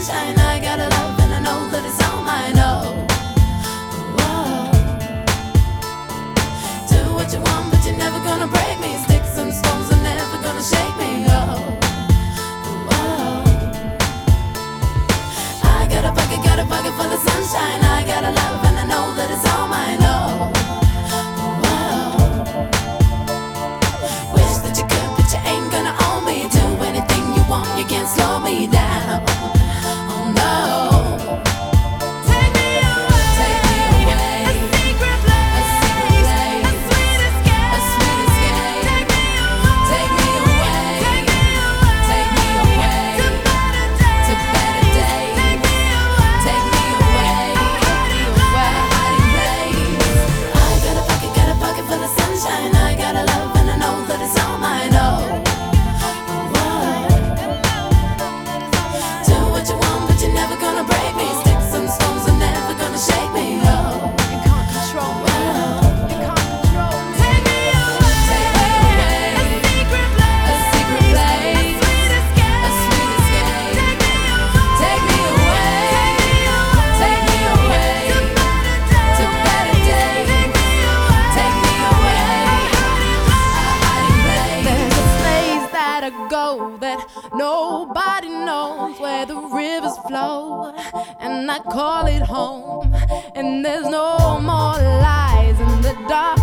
sunshine. I got a love and I know that it's all mine. Oh, whoa. Do what you want, but you're never gonna break me. Sticks and stones are never gonna shake me. Oh, whoa. I got a pocket full of sunshine. I got a love and I know that it's all mine. Oh, whoa. Wish that you could, but you ain't gonna own me. Do anything you want, you can't slow me down. Oh no. Take me away. Take me away. A secret place. A secret place. A sweet escape. A sweet escape. Take me away. Take me away. Take me away. Take me away. To better days. Take me away. Take me away. A hiding place. I got a pocket full of sunshine. I got a love and I know that it's all mine. Oh, whoa. Do what you want, but you're never gonna break me. Sticks and stones are never gonna shake me. Oh, You can't control me. You can't control me. take me away. Take me away. A secret place. A secret place. A sweet escape. A sweet escape. Take me away. Take me away. To better days. Take me away. A hiding place. There's a place that I go that nobody knows, where the rivers flow, and I call it home. And there's no more lies in the dark